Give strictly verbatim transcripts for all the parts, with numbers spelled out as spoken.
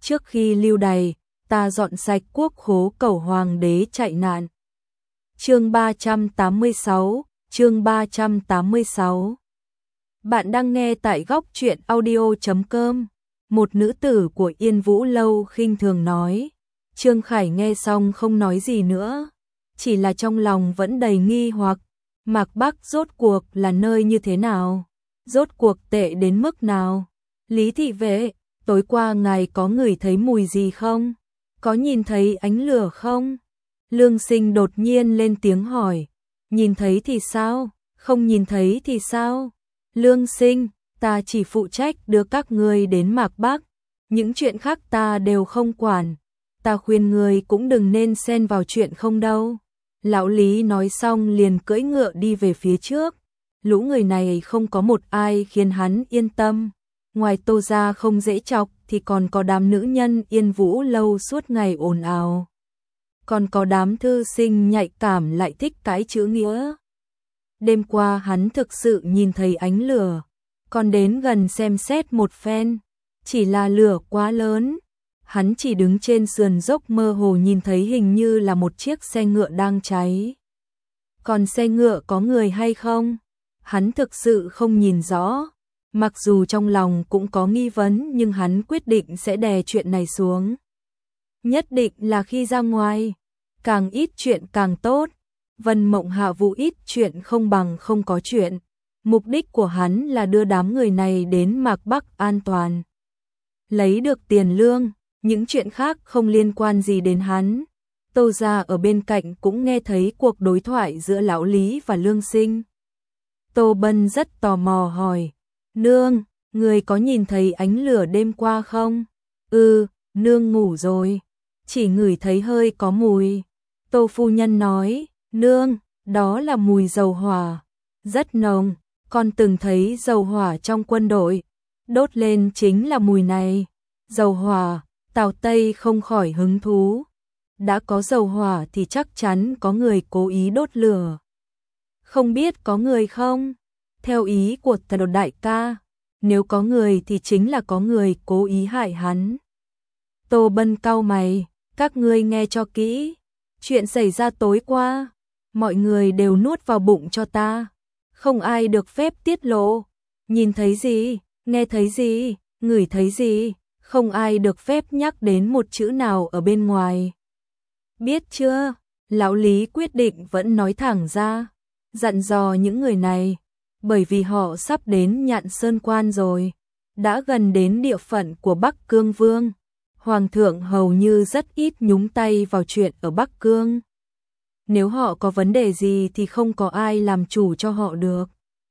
trước khi lưu đày, ta dọn sạch quốc khố cầu hoàng đế chạy nạn. Chương ba trăm tám mươi sáu, chương ba trăm tám mươi sáu. Bạn đang nghe tại góc truyện audio chấm com. Một nữ tử của Yên Vũ Lâu khinh thường nói. Trương Khải nghe xong không nói gì nữa, chỉ là trong lòng vẫn đầy nghi hoặc. Mạc Bắc rốt cuộc là nơi như thế nào? Rốt cuộc tệ đến mức nào? Lý thị vệ, tối qua ngài có ngửi thấy mùi gì không? Có nhìn thấy ánh lửa không? Lương Sinh đột nhiên lên tiếng hỏi. Nhìn thấy thì sao? Không nhìn thấy thì sao? Lương Sinh, ta chỉ phụ trách đưa các ngươi đến Mạc Bắc, những chuyện khác ta đều không quản. Ta khuyên ngươi cũng đừng nên xen vào chuyện không đâu. Lão Lý nói xong liền cưỡi ngựa đi về phía trước. Lũ người này không có một ai khiến hắn yên tâm. Ngoài Tô gia không dễ chọc thì còn có đám nữ nhân Yên Vũ Lâu suốt ngày ồn ào. Còn có đám thư sinh nhạy cảm lại thích cái chữ nghĩa. Đêm qua hắn thực sự nhìn thấy ánh lửa, còn đến gần xem xét một phen, chỉ là lửa quá lớn. Hắn chỉ đứng trên sườn dốc mơ hồ nhìn thấy hình như là một chiếc xe ngựa đang cháy. Còn xe ngựa có người hay không? Hắn thực sự không nhìn rõ. Mặc dù trong lòng cũng có nghi vấn nhưng hắn quyết định sẽ đè chuyện này xuống. Nhất định là khi ra ngoài, càng ít chuyện càng tốt. Vân Mộng Hạ Vũ ít chuyện không bằng không có chuyện. Mục đích của hắn là đưa đám người này đến Mạc Bắc an toàn. Lấy được tiền lương, những chuyện khác không liên quan gì đến hắn. Tô gia ở bên cạnh cũng nghe thấy cuộc đối thoại giữa Lão Lý và Lương Sinh. Tô Bân rất tò mò hỏi. Nương, người có nhìn thấy ánh lửa đêm qua không? Ừ, nương ngủ rồi. Chỉ ngửi thấy hơi có mùi. Tô phu nhân nói. Nương, đó là mùi dầu hỏa. Rất nồng, con từng thấy dầu hỏa trong quân đội. Đốt lên chính là mùi này. Dầu hỏa, Tào Tây không khỏi hứng thú. Đã có dầu hỏa thì chắc chắn có người cố ý đốt lửa. Không biết có người không? Theo ý của Tào đại ca, nếu có người thì chính là có người cố ý hại hắn. Tô Bân cau mày, các ngươi nghe cho kỹ. Chuyện xảy ra tối qua, mọi người đều nuốt vào bụng cho ta. Không ai được phép tiết lộ. Nhìn thấy gì, nghe thấy gì, ngửi thấy gì, không ai được phép nhắc đến một chữ nào ở bên ngoài. Biết chưa? Lão Lý quyết định vẫn nói thẳng ra, dặn dò những người này, bởi vì họ sắp đến Nhạn Sơn Quan rồi, đã gần đến địa phận của Bắc Cương Vương. Hoàng thượng hầu như rất ít nhúng tay vào chuyện ở Bắc Cương. Nếu họ có vấn đề gì thì không có ai làm chủ cho họ được.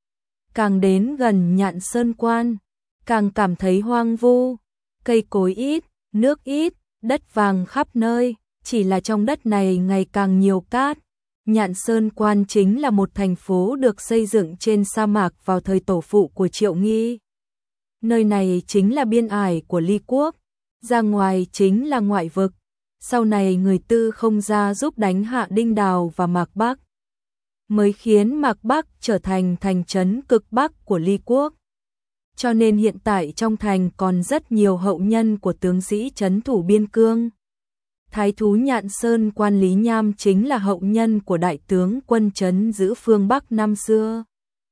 Càng đến gần Nhạn Sơn Quan, càng cảm thấy hoang vu, cây cối ít, nước ít, đất vàng khắp nơi, chỉ là trong đất này ngày càng nhiều cát. Nhạn Sơn Quan chính là một thành phố được xây dựng trên sa mạc vào thời tổ phụ của Triệu Nghi. Nơi này chính là biên ải của Ly Quốc, ra ngoài chính là ngoại vực. Sau này người Tư không ra giúp đánh hạ Đinh Đào và Mạc Bắc, mới khiến Mạc Bắc trở thành thành trấn cực Bắc của Ly Quốc. Cho nên hiện tại trong thành còn rất nhiều hậu nhân của tướng sĩ trấn thủ biên cương. Thái thú Nhạn Sơn Quan Lý Nham chính là hậu nhân của đại tướng quân trấn giữ phương Bắc năm xưa.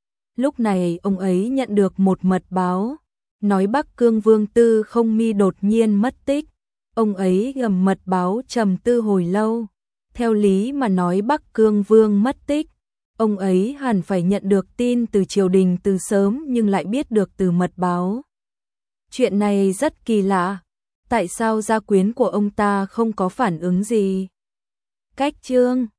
Lúc này ông ấy nhận được một mật báo, nói Bắc Cương Vương Tư Không Mi đột nhiên mất tích. Ông ấy gầm mật báo trầm tư hồi lâu. Theo lý mà nói Bắc Cương Vương mất tích, ông ấy hẳn phải nhận được tin từ triều đình từ sớm nhưng lại biết được từ mật báo. Chuyện này rất kỳ lạ. Tại sao gia quyến của ông ta không có phản ứng gì? Cách chương